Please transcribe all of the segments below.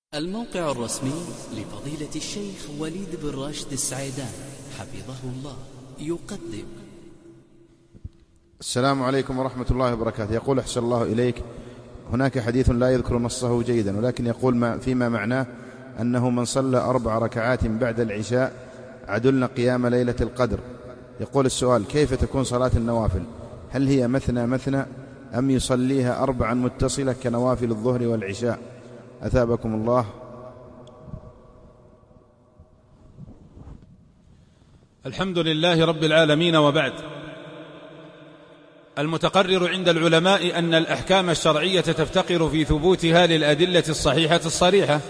الموقع الرسمي لفضيلة الشيخ وليد بن راشد السعيدان حفظه الله يقدم. السلام عليكم ورحمة الله وبركاته. يقول أحسن الله إليك، هناك حديث لا يذكر نصه جيدا، ولكن يقول فيما معناه أنه من صلى 4 ركعات بعد العشاء عدلن قيام ليلة القدر. يقول السؤال: كيف تكون صلاة النوافل؟ هل هي مثنى مثنى أم يصليها 4 متصلة كنوافل الظهر والعشاء؟ أثابكم الله. الحمد لله رب العالمين، وبعد. المتقرر عند العلماء أن الأحكام الشرعية تفتقر في ثبوتها للأدلة الصحيحة الصريحة،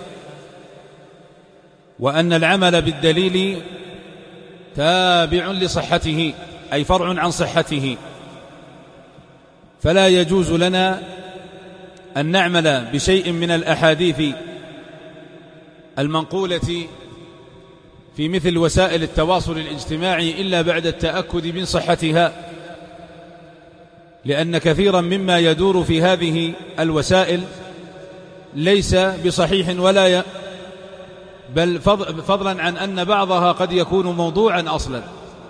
وأن العمل بالدليل تابع لصحته، أي فرع عن صحته، فلا يجوز لنا أن نعمل بشيء من الأحاديث المنقولة في مثل وسائل التواصل الاجتماعي إلا بعد التأكد من صحتها، لأن كثيرا مما يدور في هذه الوسائل ليس بصحيح بل فضلا عن أن بعضها قد يكون موضوعا أصلا.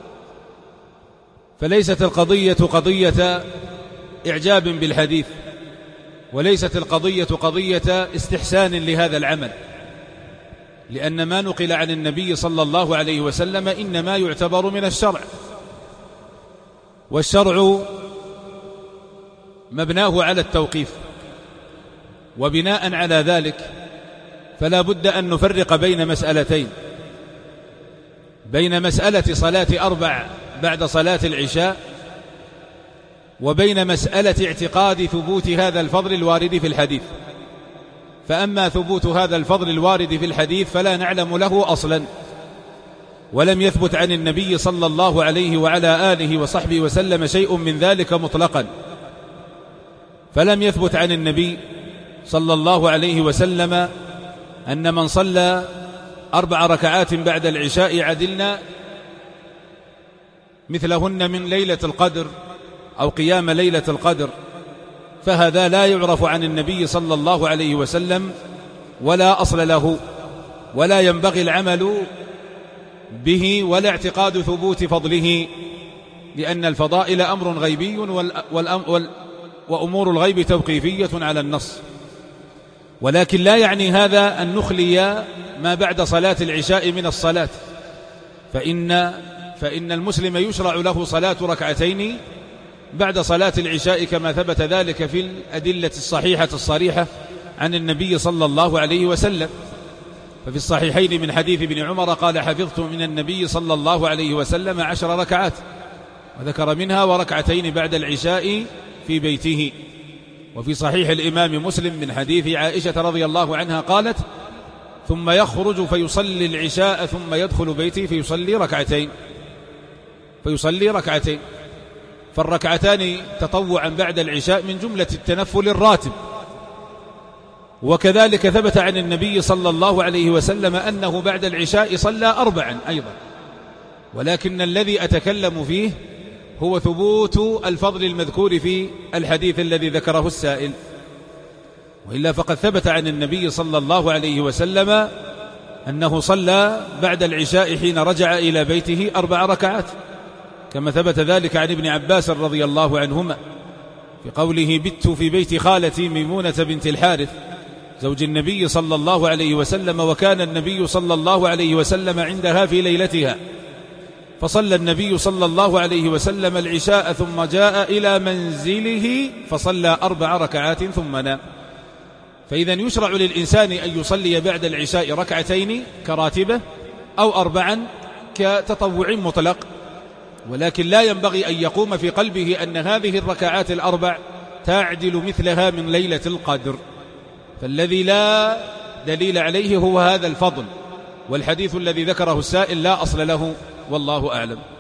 فليست القضية قضية إعجاب بالحديث، وليست القضية قضية استحسان لهذا العمل، لأن ما نقل عن النبي صلى الله عليه وسلم إنما يعتبر من الشرع، والشرع مبناه على التوقيف، وبناء على ذلك فلا بد أن نفرق بين مسألتين: بين مسألة صلاة 4 بعد صلاة العشاء، وبين مسألة اعتقاد ثبوت هذا الفضل الوارد في الحديث. فأما ثبوت هذا الفضل الوارد في الحديث فلا نعلم له أصلا، ولم يثبت عن النبي صلى الله عليه وعلى آله وصحبه وسلم شيء من ذلك مطلقا. فلم يثبت عن النبي صلى الله عليه وسلم أن من صلى 4 ركعات بعد العشاء عدلنا مثلهن من ليلة القدر أو قيام ليلة القدر، فهذا لا يعرف عن النبي صلى الله عليه وسلم ولا أصل له، ولا ينبغي العمل به ولا اعتقاد ثبوت فضله، لأن الفضائل أمر غيبي، وأمور الغيب توقيفية على النص. ولكن لا يعني هذا أن نخلي ما بعد صلاة العشاء من الصلاة، فإن المسلم يشرع له صلاة 2 ركعتين بعد صلاة العشاء، كما ثبت ذلك في الأدلة الصحيحة الصريحة عن النبي صلى الله عليه وسلم. ففي الصحيحين من حديث ابن عمر قال: حفظت من النبي صلى الله عليه وسلم 10 ركعات، وذكر منها 2 ركعتين بعد العشاء في بيته. وفي صحيح الإمام مسلم من حديث عائشة رضي الله عنها قالت: ثم يخرج فيصلي العشاء ثم يدخل بيتي فيصلي ركعتين. فالركعتان تطوعا بعد العشاء من جملة التنفل الراتب. وكذلك ثبت عن النبي صلى الله عليه وسلم أنه بعد العشاء صلى 4 أيضا، ولكن الذي أتكلم فيه هو ثبوت الفضل المذكور في الحديث الذي ذكره السائل. وإلا فقد ثبت عن النبي صلى الله عليه وسلم أنه صلى بعد العشاء حين رجع إلى بيته 4 ركعات، كما ثبت ذلك عن ابن عباس رضي الله عنهما في قوله: بت في بيت خالتي ميمونة بنت الحارث زوج النبي صلى الله عليه وسلم، وكان النبي صلى الله عليه وسلم عندها في ليلتها، فصلى النبي صلى الله عليه وسلم العشاء ثم جاء إلى منزله فصلى 4 ركعات ثم نام. فإذا يشرع للإنسان أن يصلي بعد العشاء 2 ركعتين كراتبة، أو 4 كتطوع مطلق، ولكن لا ينبغي أن يقوم في قلبه أن هذه الركعات 4 تعدل مثلها من ليلة القدر، فالذي لا دليل عليه هو هذا الفضل، والحديث الذي ذكره السائل لا أصل له، والله أعلم.